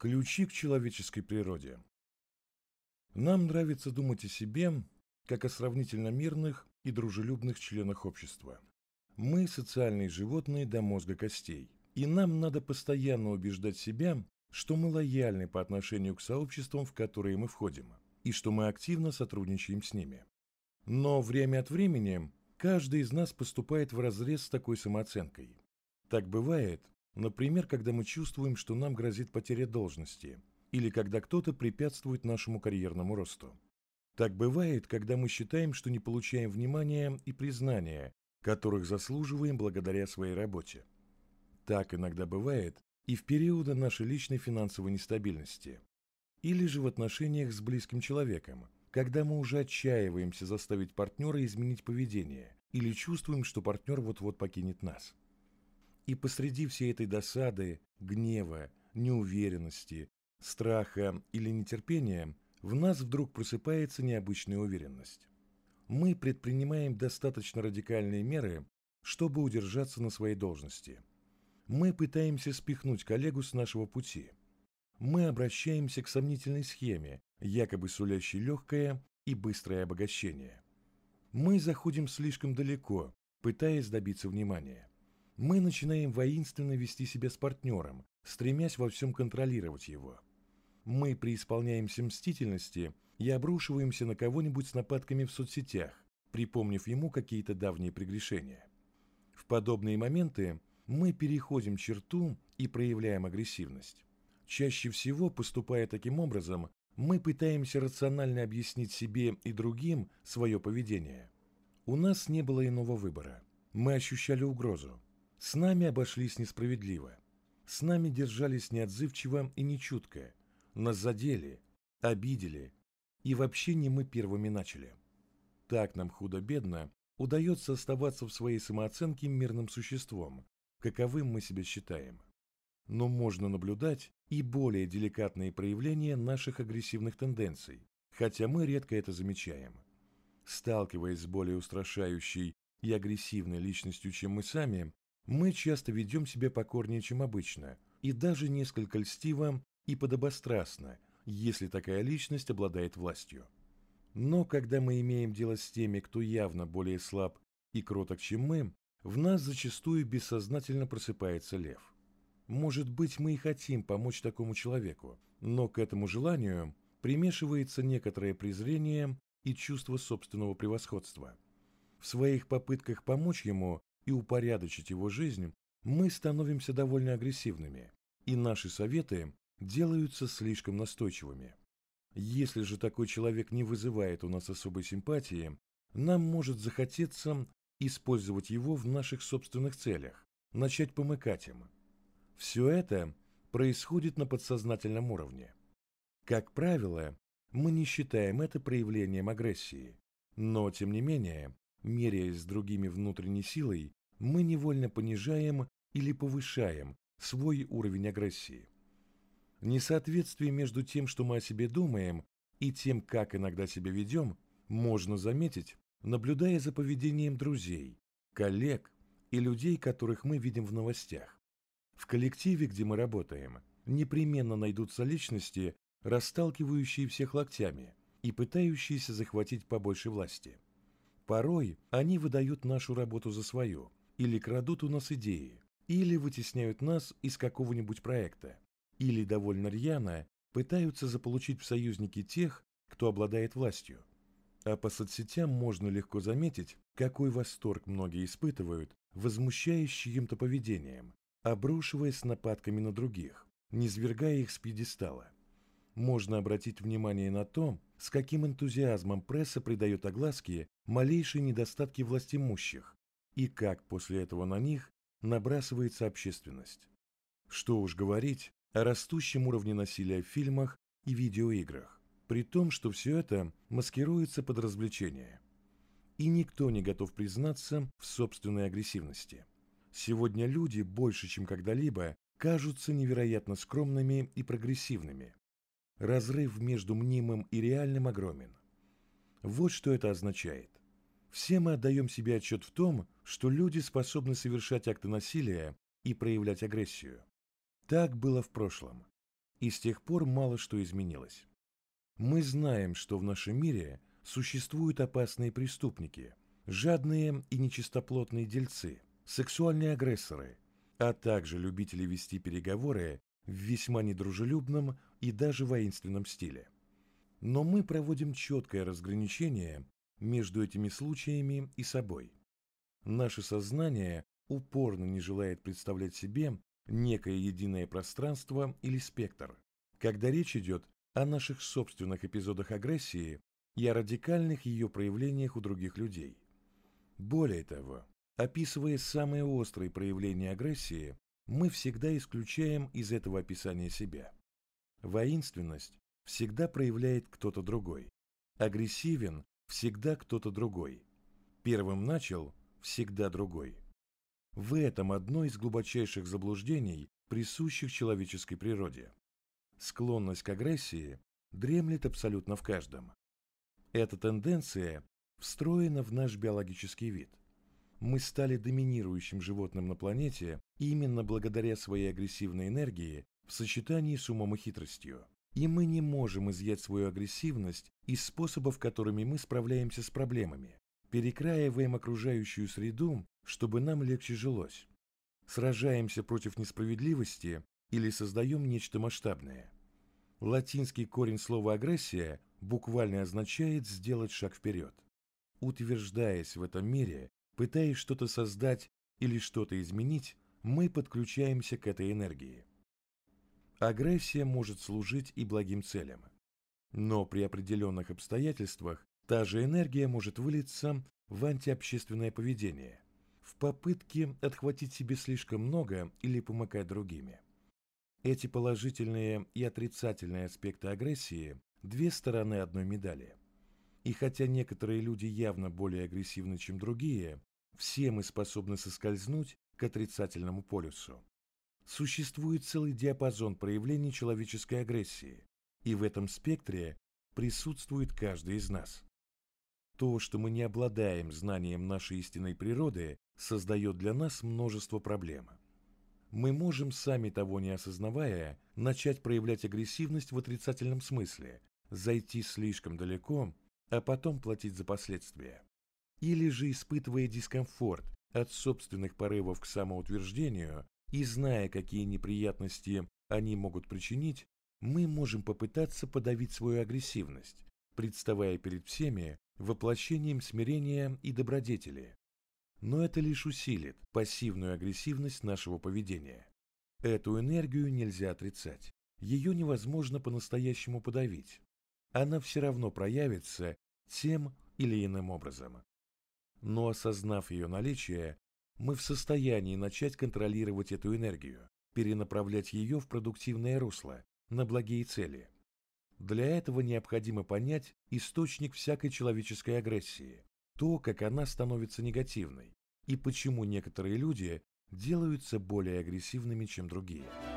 Ключи к человеческой природе. Нам нравится думать о себе, как о сравнительно мирных и дружелюбных членах общества. Мы социальные животные до мозга костей, и нам надо постоянно убеждать себя, что мы лояльны по отношению к сообществам, в которые мы входим, и что мы активно сотрудничаем с ними. Но время от времени каждый из нас поступает вразрез с такой самооценкой. Так бывает, например, когда мы чувствуем, что нам грозит потеря должности, или когда кто-то препятствует нашему карьерному росту. Так бывает, когда мы считаем, что не получаем внимания и признания, которых заслуживаем благодаря своей работе. Так иногда бывает и в периоды нашей личной финансовой нестабильности. Или же в отношениях с близким человеком, когда мы уже отчаиваемся заставить партнера изменить поведение или чувствуем, что партнер вот-вот покинет нас. И посреди всей этой досады, гнева, неуверенности, страха или нетерпения в нас вдруг просыпается необычная уверенность. Мы предпринимаем достаточно радикальные меры, чтобы удержаться на своей должности. Мы пытаемся спихнуть коллегу с нашего пути. Мы обращаемся к сомнительной схеме, якобы сулящей легкое и быстрое обогащение. Мы заходим слишком далеко, пытаясь добиться внимания. Мы начинаем воинственно вести себя с партнером, стремясь во всем контролировать его. Мы преисполняемся мстительности и обрушиваемся на кого-нибудь с нападками в соцсетях, припомнив ему какие-то давние прегрешения. В подобные моменты мы переходим черту и проявляем агрессивность. Чаще всего, поступая таким образом, мы пытаемся рационально объяснить себе и другим свое поведение. У нас не было иного выбора. Мы ощущали угрозу. С нами обошлись несправедливо. С нами держались неотзывчиво и нечутко. Нас задели, обидели. И вообще не мы первыми начали. Так нам худо-бедно удается оставаться в своей самооценке мирным существом, каковым мы себя считаем. Но можно наблюдать и более деликатные проявления наших агрессивных тенденций, хотя мы редко это замечаем. Сталкиваясь с более устрашающей и агрессивной личностью, чем мы сами, мы часто ведем себя покорнее, чем обычно, и даже несколько льстиво и подобострастно, если такая личность обладает властью. Но когда мы имеем дело с теми, кто явно более слаб и кроток, чем мы, в нас зачастую бессознательно просыпается лев. Может быть, мы и хотим помочь такому человеку, но к этому желанию примешивается некоторое презрение и чувство собственного превосходства. В своих попытках помочь ему и упорядочить его жизнь мы становимся довольно агрессивными, и наши советы делаются слишком настойчивыми. Если же такой человек не вызывает у нас особой симпатии, нам может захотеться использовать его в наших собственных целях, начать помыкать им. Все это происходит на подсознательном уровне. Как правило, мы не считаем это проявлением агрессии, но, тем не менее, меряясь с другими внутренней силой, мы невольно понижаем или повышаем свой уровень агрессии. Несоответствие между тем, что мы о себе думаем, и тем, как иногда себя ведем, можно заметить, наблюдая за поведением друзей, коллег и людей, которых мы видим в новостях. В коллективе, где мы работаем, непременно найдутся личности, расталкивающие всех локтями и пытающиеся захватить побольше власти. Порой они выдают нашу работу за свою, или крадут у нас идеи, или вытесняют нас из какого-нибудь проекта, или довольно рьяно пытаются заполучить в союзники тех, кто обладает властью. А по соцсетям можно легко заметить, какой восторг многие испытывают, возмущаясь чьим-то поведением, обрушиваясь нападками на других, низвергая их с пьедестала. Можно обратить внимание на то, с каким энтузиазмом пресса придает огласке малейшие недостатки властимущих, и как после этого на них набрасывается общественность. Что уж говорить о растущем уровне насилия в фильмах и видеоиграх, при том, что все это маскируется под развлечение. И никто не готов признаться в собственной агрессивности. Сегодня люди больше, чем когда-либо, кажутся невероятно скромными и прогрессивными. Разрыв между мнимым и реальным огромен. Вот что это означает. Все мы отдаем себе отчет в том, что люди способны совершать акты насилия и проявлять агрессию. Так было в прошлом. и с тех пор мало что изменилось. Мы знаем, что в нашем мире существуют опасные преступники, жадные и нечистоплотные дельцы, сексуальные агрессоры, а также любители вести переговоры в весьма недружелюбном и даже воинственном стиле. Но мы проводим четкое разграничение между этими случаями и собой. Наше сознание упорно не желает представлять себе некое единое пространство или спектр, когда речь идет о наших собственных эпизодах агрессии и о радикальных ее проявлениях у других людей. Более того, описывая самые острые проявления агрессии, мы всегда исключаем из этого описания себя. Воинственность всегда проявляет кто-то другой. Агрессивен всегда кто-то другой. Первым начал всегда другой. В этом одно из глубочайших заблуждений, присущих человеческой природе. Склонность к агрессии дремлет абсолютно в каждом. Эта тенденция встроена в наш биологический вид. Мы стали доминирующим животным на планете именно благодаря своей агрессивной энергии в сочетании с умом и хитростью. И мы не можем изъять свою агрессивность из способов, которыми мы справляемся с проблемами, перекраиваем окружающую среду, чтобы нам легче жилось, сражаемся против несправедливости или создаем нечто масштабное. Латинский корень слова «агрессия» буквально означает «сделать шаг вперед». Утверждаясь в этом мире, пытаясь что-то создать или что-то изменить, мы подключаемся к этой энергии. Агрессия может служить и благим целям. Но при определенных обстоятельствах та же энергия может вылиться в антиобщественное поведение, в попытке отхватить себе слишком много или помыкать другими. Эти положительные и отрицательные аспекты агрессии – две стороны одной медали. И хотя некоторые люди явно более агрессивны, чем другие, все мы способны соскользнуть к отрицательному полюсу. Существует целый диапазон проявлений человеческой агрессии, и в этом спектре присутствует каждый из нас. То, что мы не обладаем знанием нашей истинной природы, создает для нас множество проблем. Мы можем, сами того не осознавая, начать проявлять агрессивность в отрицательном смысле, зайти слишком далеко, а потом платить за последствия. Или же, испытывая дискомфорт от собственных порывов к самоутверждению и зная, какие неприятности они могут причинить, мы можем попытаться подавить свою агрессивность, представая перед всеми воплощением смирения и добродетели. Но это лишь усилит пассивную агрессивность нашего поведения. Эту энергию нельзя отрицать. Ее невозможно по-настоящему подавить. Она все равно проявится тем или иным образом. Но осознав ее наличие, мы в состоянии начать контролировать эту энергию, перенаправлять ее в продуктивное русло, на благие цели. Для этого необходимо понять источник всякой человеческой агрессии, то, как она становится негативной, и почему некоторые люди делаются более агрессивными, чем другие.